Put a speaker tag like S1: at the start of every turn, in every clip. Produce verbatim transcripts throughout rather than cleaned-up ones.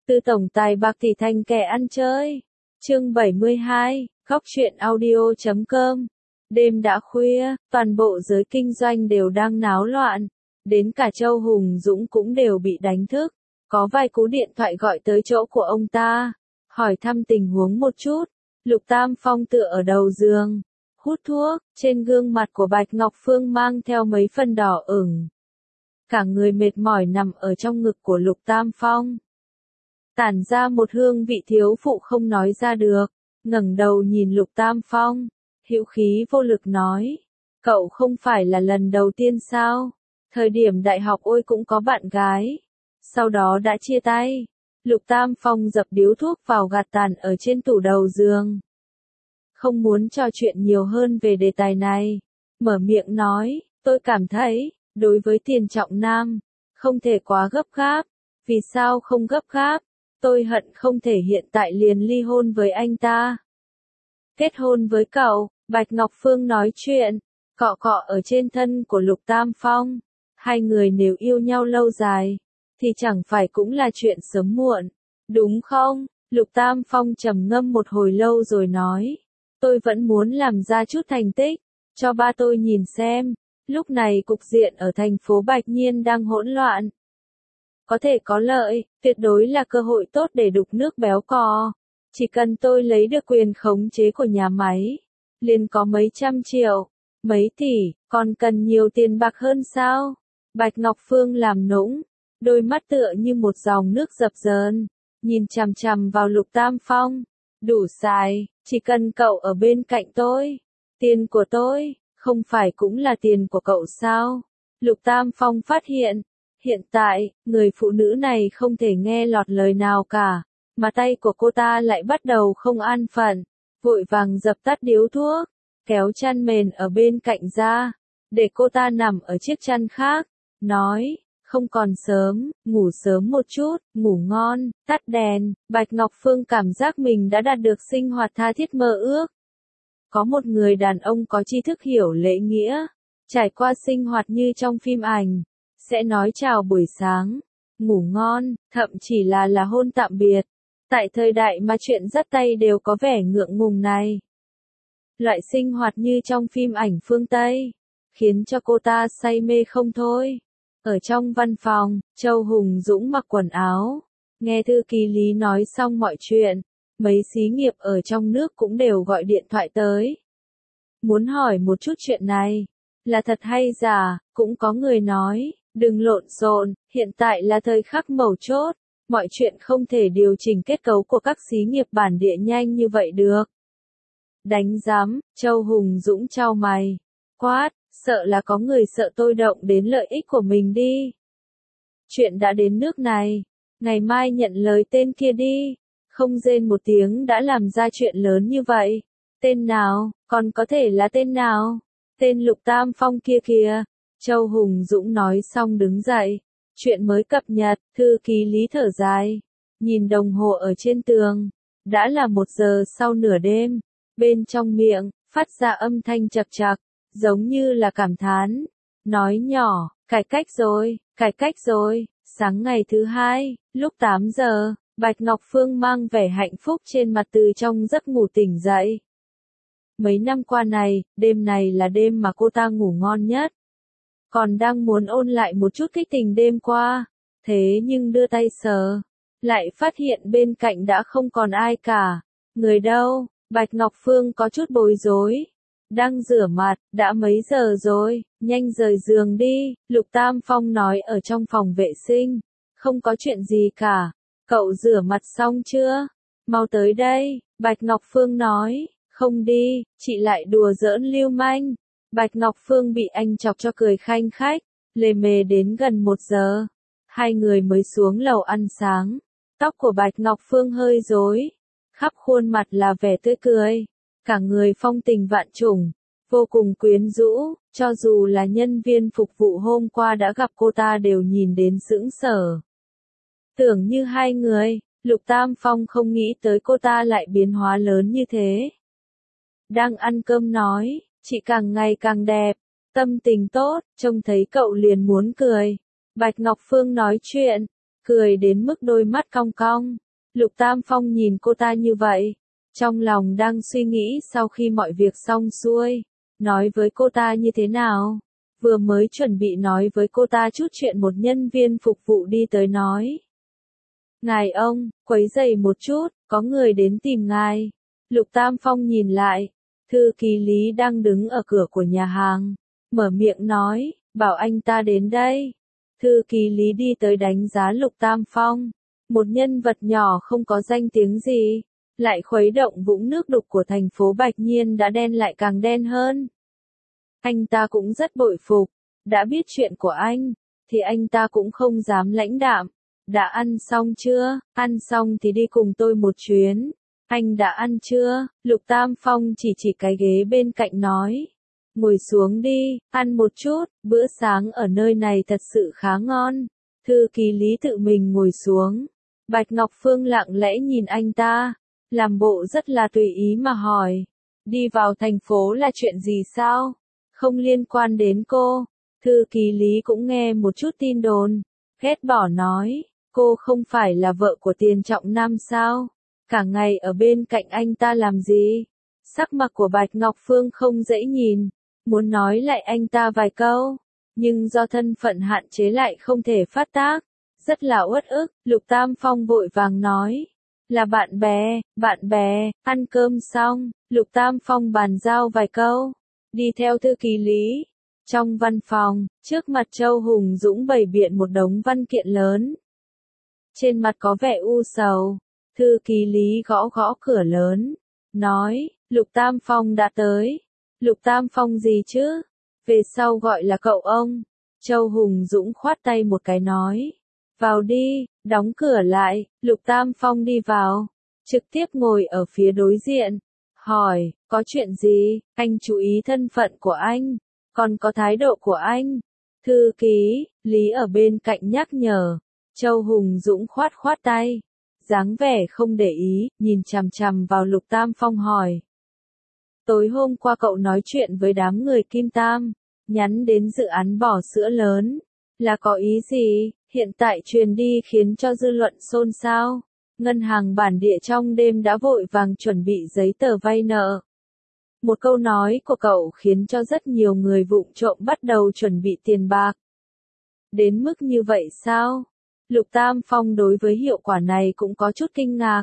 S1: Từ tổng tài bạc tỷ thành kẻ ăn chơi. Chương bảy mươi hai, Góc truyện audio chấm com. Đêm đã khuya, toàn bộ giới kinh doanh đều đang náo loạn. Đến cả Châu Hùng Dũng cũng đều bị đánh thức. Có vài cú điện thoại gọi tới chỗ của ông ta. Hỏi thăm tình huống một chút. Lục Tam Phong tựa ở đầu giường. Hút thuốc, trên gương mặt của Bạch Ngọc Phương mang theo mấy phần đỏ ửng. Cả người mệt mỏi nằm ở trong ngực của Lục Tam Phong. Tản ra một hương vị thiếu phụ không nói ra được, ngẩng đầu nhìn Lục Tam Phong, hữu khí vô lực nói, cậu không phải là lần đầu tiên sao, thời điểm đại học ôi cũng có bạn gái, sau đó đã chia tay. Lục Tam Phong dập điếu thuốc vào gạt tàn ở trên tủ đầu giường. Không muốn trò chuyện nhiều hơn về đề tài này, mở miệng nói, tôi cảm thấy, đối với Tiền Trọng Nam, không thể quá gấp gáp. Vì sao không gấp gáp? Tôi hận không thể hiện tại liền ly hôn với anh ta. Kết hôn với cậu, Bạch Ngọc Phương nói chuyện, cọ cọ ở trên thân của Lục Tam Phong. Hai người nếu yêu nhau lâu dài, thì chẳng phải cũng là chuyện sớm muộn, đúng không? Lục Tam Phong trầm ngâm một hồi lâu rồi nói, tôi vẫn muốn làm ra chút thành tích, cho ba tôi nhìn xem. Lúc này cục diện ở thành phố Bạch Nhiên đang hỗn loạn. Có thể có lợi, tuyệt đối là cơ hội tốt để đục nước béo cò. Chỉ cần tôi lấy được quyền khống chế của nhà máy, liền có mấy trăm triệu, mấy tỷ, còn cần nhiều tiền bạc hơn sao? Bạch Ngọc Phương làm nũng, đôi mắt tựa như một dòng nước dập dờn, nhìn chằm chằm vào Lục Tam Phong. Đủ xài, chỉ cần cậu ở bên cạnh tôi. Tiền của tôi, không phải cũng là tiền của cậu sao? Lục Tam Phong phát hiện, hiện tại, người phụ nữ này không thể nghe lọt lời nào cả, mà tay của cô ta lại bắt đầu không an phận, vội vàng dập tắt điếu thuốc, kéo chăn mền ở bên cạnh ra, để cô ta nằm ở chiếc chăn khác, nói, không còn sớm, ngủ sớm một chút, ngủ ngon, tắt đèn. Bạch Ngọc Phương cảm giác mình đã đạt được sinh hoạt tha thiết mơ ước. Có một người đàn ông có tri thức hiểu lễ nghĩa, trải qua sinh hoạt như trong phim ảnh, sẽ nói chào buổi sáng, ngủ ngon, thậm chỉ là là hôn tạm biệt. Tại thời đại mà chuyện dắt tay đều có vẻ ngượng ngùng này. Loại sinh hoạt như trong phim ảnh phương Tây, khiến cho cô ta say mê không thôi. Ở trong văn phòng, Châu Hùng Dũng mặc quần áo, nghe thư ký Lý nói xong mọi chuyện, mấy xí nghiệp ở trong nước cũng đều gọi điện thoại tới. Muốn hỏi một chút chuyện này, là thật hay giả, cũng có người nói, đừng lộn xộn, hiện tại là thời khắc mấu chốt, mọi chuyện không thể điều chỉnh kết cấu của các xí nghiệp bản địa nhanh như vậy được. Đánh giám, Châu Hùng Dũng chau mày, quát, sợ là có người sợ tôi động đến lợi ích của mình đi. Chuyện đã đến nước này, ngày mai nhận lời tên kia đi, không rên một tiếng đã làm ra chuyện lớn như vậy. Tên nào, còn có thể là tên nào? Tên Lục Tam Phong kia kìa. Châu Hùng Dũng nói xong đứng dậy. Chuyện mới cập nhật, thư ký Lý thở dài. Nhìn đồng hồ ở trên tường. Đã là một giờ sau nửa đêm. Bên trong miệng, phát ra âm thanh chật chật, giống như là cảm thán. Nói nhỏ, cải cách rồi, cải cách rồi. Sáng ngày thứ hai, lúc tám giờ, Bạch Ngọc Phương mang vẻ hạnh phúc trên mặt từ trong giấc ngủ tỉnh dậy. Mấy năm qua này, đêm này là đêm mà cô ta ngủ ngon nhất. Còn đang muốn ôn lại một chút kích tình đêm qua, thế nhưng đưa tay sờ, lại phát hiện bên cạnh đã không còn ai cả. Người đâu? Bạch Ngọc Phương có chút bối rối. Đang rửa mặt, đã mấy giờ rồi, nhanh rời giường đi. Lục Tam Phong nói ở trong phòng vệ sinh. Không có chuyện gì cả. Cậu rửa mặt xong chưa? Mau tới đây, Bạch Ngọc Phương nói. Không đi, chị lại đùa giỡn lưu manh. Bạch Ngọc Phương bị anh chọc cho cười khanh khách, lề mề đến gần một giờ. Hai người mới xuống lầu ăn sáng. Tóc của Bạch Ngọc Phương hơi rối, khắp khuôn mặt là vẻ tươi cười. Cả người phong tình vạn trùng, vô cùng quyến rũ, cho dù là nhân viên phục vụ hôm qua đã gặp cô ta đều nhìn đến sững sờ. Tưởng như hai người, Lục Tam Phong không nghĩ tới cô ta lại biến hóa lớn như thế. Đang ăn cơm nói, chị càng ngày càng đẹp, tâm tình tốt, trông thấy cậu liền muốn cười. Bạch Ngọc Phương nói chuyện, cười đến mức đôi mắt cong cong. Lục Tam Phong nhìn cô ta như vậy, trong lòng đang suy nghĩ sau khi mọi việc xong xuôi, nói với cô ta như thế nào. Vừa mới chuẩn bị nói với cô ta chút chuyện một nhân viên phục vụ đi tới nói. Ngài ông, quấy rầy một chút, có người đến tìm ngài. Lục Tam Phong nhìn lại, thư ký Lý đang đứng ở cửa của nhà hàng, mở miệng nói, bảo anh ta đến đây. Thư ký Lý đi tới đánh giá Lục Tam Phong, một nhân vật nhỏ không có danh tiếng gì, lại khuấy động vũng nước đục của thành phố Bạch Nhiên đã đen lại càng đen hơn. Anh ta cũng rất bội phục, đã biết chuyện của anh, thì anh ta cũng không dám lãnh đạm. Đã ăn xong chưa? Ăn xong thì đi cùng tôi một chuyến. Anh đã ăn chưa? Lục Tam Phong chỉ chỉ cái ghế bên cạnh nói. Ngồi xuống đi, ăn một chút, bữa sáng ở nơi này thật sự khá ngon. Thư ký Lý tự mình ngồi xuống. Bạch Ngọc Phương lặng lẽ nhìn anh ta, làm bộ rất là tùy ý mà hỏi. Đi vào thành phố là chuyện gì sao? Không liên quan đến cô. Thư ký Lý cũng nghe một chút tin đồn. Ghét bỏ nói, cô không phải là vợ của Tiền Trọng Nam sao? Cả ngày ở bên cạnh anh ta làm gì? Sắc mặt của Bạch Ngọc Phương không dễ nhìn, muốn nói lại anh ta vài câu, nhưng do thân phận hạn chế lại không thể phát tác, rất là uất ức. Lục Tam Phong vội vàng nói, là bạn bè, bạn bè, ăn cơm xong, Lục Tam Phong bàn giao vài câu, đi theo thư ký Lý. Trong văn phòng, trước mặt Châu Hùng Dũng bày biện một đống văn kiện lớn. Trên mặt có vẻ u sầu, thư ký Lý gõ gõ cửa lớn, nói, Lục Tam Phong đã tới. Lục Tam Phong gì chứ? Về sau gọi là cậu ông. Châu Hùng Dũng khoát tay một cái nói, vào đi, đóng cửa lại. Lục Tam Phong đi vào, trực tiếp ngồi ở phía đối diện, hỏi, có chuyện gì? Anh chú ý thân phận của anh, còn có thái độ của anh. Thư ký Lý ở bên cạnh nhắc nhở. Châu Hùng Dũng khoát khoát tay, dáng vẻ không để ý, nhìn chằm chằm vào Lục Tam Phong hỏi. Tối hôm qua cậu nói chuyện với đám người Kim Tam, nhắn đến dự án bò sữa lớn, là có ý gì? Hiện tại truyền đi khiến cho dư luận xôn xao. Ngân hàng bản địa trong đêm đã vội vàng chuẩn bị giấy tờ vay nợ. Một câu nói của cậu khiến cho rất nhiều người vụng trộm bắt đầu chuẩn bị tiền bạc. Đến mức như vậy sao? Lục Tam Phong đối với hiệu quả này cũng có chút kinh ngạc.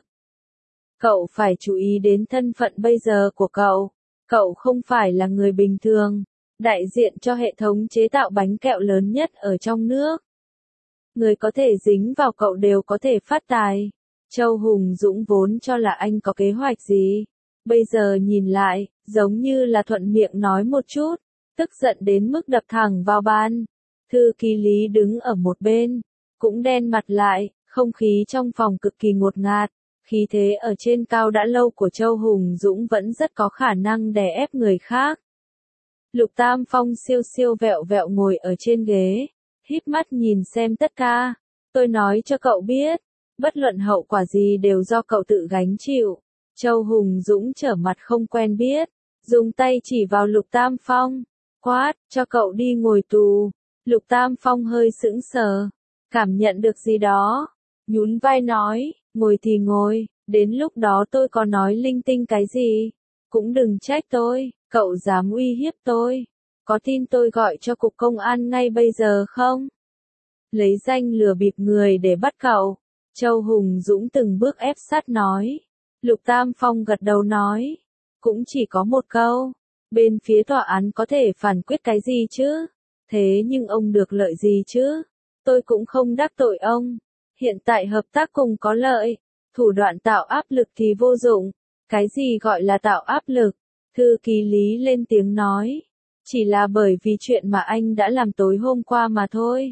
S1: Cậu phải chú ý đến thân phận bây giờ của cậu. Cậu không phải là người bình thường, đại diện cho hệ thống chế tạo bánh kẹo lớn nhất ở trong nước. Người có thể dính vào cậu đều có thể phát tài. Châu Hùng Dũng vốn cho là anh có kế hoạch gì. Bây giờ nhìn lại, giống như là thuận miệng nói một chút, tức giận đến mức đập thẳng vào bàn. Thư ký Lý đứng ở một bên, cũng đen mặt lại, không khí trong phòng cực kỳ ngột ngạt. Khí thế ở trên cao đã lâu của Châu Hùng Dũng vẫn rất có khả năng đè ép người khác. Lục Tam Phong siêu siêu vẹo vẹo ngồi ở trên ghế, híp mắt nhìn xem tất cả. Tôi nói cho cậu biết, bất luận hậu quả gì đều do cậu tự gánh chịu. Châu Hùng Dũng trở mặt không quen biết, dùng tay chỉ vào Lục Tam Phong, quát, cho cậu đi ngồi tù. Lục Tam Phong hơi sững sờ, cảm nhận được gì đó, nhún vai nói, ngồi thì ngồi, đến lúc đó tôi có nói linh tinh cái gì, cũng đừng trách tôi, cậu dám uy hiếp tôi, có tin tôi gọi cho cục công an ngay bây giờ không? Lấy danh lừa bịp người để bắt cậu. Châu Hùng Dũng từng bước ép sát nói. Lục Tam Phong gật đầu nói, cũng chỉ có một câu, bên phía tòa án có thể phán quyết cái gì chứ? Thế nhưng ông được lợi gì chứ? Tôi cũng không đắc tội ông. Hiện tại hợp tác cùng có lợi, thủ đoạn tạo áp lực thì vô dụng. Cái gì gọi là tạo áp lực? Thư ký Lý lên tiếng nói, chỉ là bởi vì chuyện mà anh đã làm tối hôm qua mà thôi.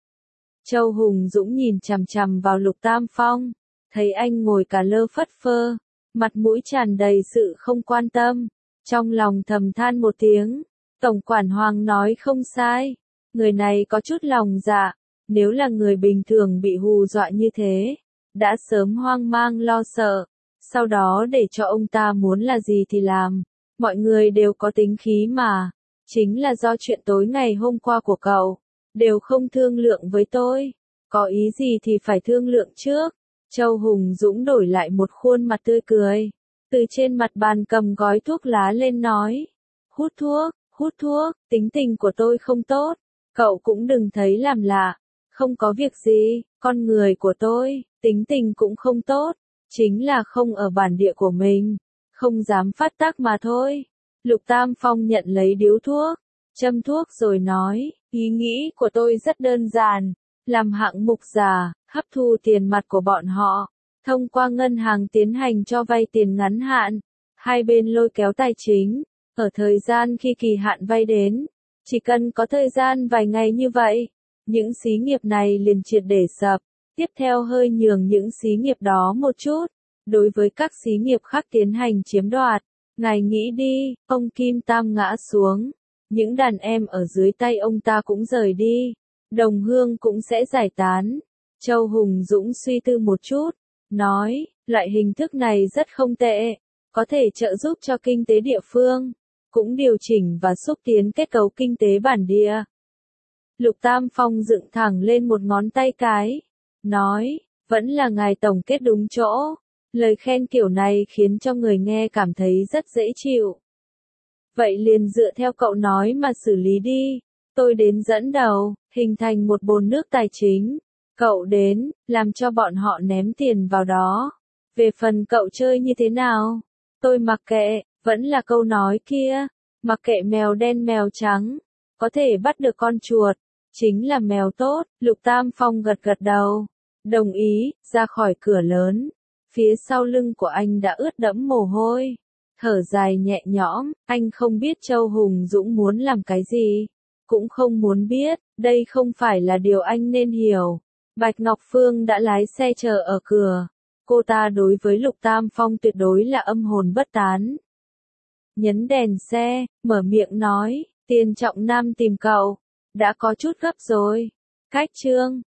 S1: Châu Hùng Dũng nhìn chằm chằm vào Lục Tam Phong, thấy anh ngồi cả lơ phất phơ, mặt mũi tràn đầy sự không quan tâm, trong lòng thầm than một tiếng, Tổng quản Hoàng nói không sai, người này có chút lòng dạ, nếu là người bình thường bị hù dọa như thế, đã sớm hoang mang lo sợ, sau đó để cho ông ta muốn là gì thì làm, mọi người đều có tính khí mà, chính là do chuyện tối ngày hôm qua của cậu, đều không thương lượng với tôi, Có ý gì thì phải thương lượng trước. Châu Hùng Dũng đổi lại một khuôn mặt tươi cười. Từ trên mặt bàn cầm gói thuốc lá lên nói. Hút thuốc, hút thuốc, tính tình của tôi không tốt. Cậu cũng đừng thấy làm lạ. Không có việc gì, con người của tôi, tính tình cũng không tốt. Chính là không ở bản địa của mình. Không dám phát tác mà thôi. Lục Tam Phong nhận lấy điếu thuốc. Châm thuốc rồi nói. Ý nghĩ của tôi rất đơn giản. Làm hạng mục giả, hấp thu tiền mặt của bọn họ. Thông qua ngân hàng tiến hành cho vay tiền ngắn hạn. Hai bên lôi kéo tài chính. Ở thời gian khi kỳ hạn vay đến. Chỉ cần có thời gian vài ngày như vậy. Những xí nghiệp này liền triệt để sập. Tiếp theo hơi nhường những xí nghiệp đó một chút. Đối với các xí nghiệp khác tiến hành chiếm đoạt. Ngài nghĩ đi, ông Kim Tam ngã xuống. Những đàn em ở dưới tay ông ta cũng rời đi. Đồng hương cũng sẽ giải tán. Châu Hùng Dũng suy tư một chút. Nói, loại hình thức này rất không tệ. Có thể trợ giúp cho kinh tế địa phương. Cũng điều chỉnh và xúc tiến kết cấu kinh tế bản địa. Lục Tam Phong dựng thẳng lên một ngón tay cái. Nói, vẫn là ngài tổng kết đúng chỗ. Lời khen kiểu này khiến cho người nghe cảm thấy rất dễ chịu. Vậy liền dựa theo cậu nói mà xử lý đi. Tôi đến dẫn đầu, hình thành một bồn nước tài chính. Cậu đến, làm cho bọn họ ném tiền vào đó. Về phần cậu chơi như thế nào? Tôi mặc kệ, vẫn là câu nói kia. Mặc kệ mèo đen mèo trắng. Có thể bắt được con chuột. Chính là mèo tốt. Lục Tam Phong gật gật đầu. Đồng ý, ra khỏi cửa lớn. Phía sau lưng của anh đã ướt đẫm mồ hôi. Thở dài nhẹ nhõm, anh không biết Châu Hùng Dũng muốn làm cái gì. Cũng không muốn biết, đây không phải là điều anh nên hiểu. Bạch Ngọc Phương đã lái xe chờ ở cửa. Cô ta đối với Lục Tam Phong tuyệt đối là âm hồn bất tán. Nhấn đèn xe, mở miệng nói, Tiền Trọng Nam tìm cậu. Đã có chút gấp rồi. Cách chương.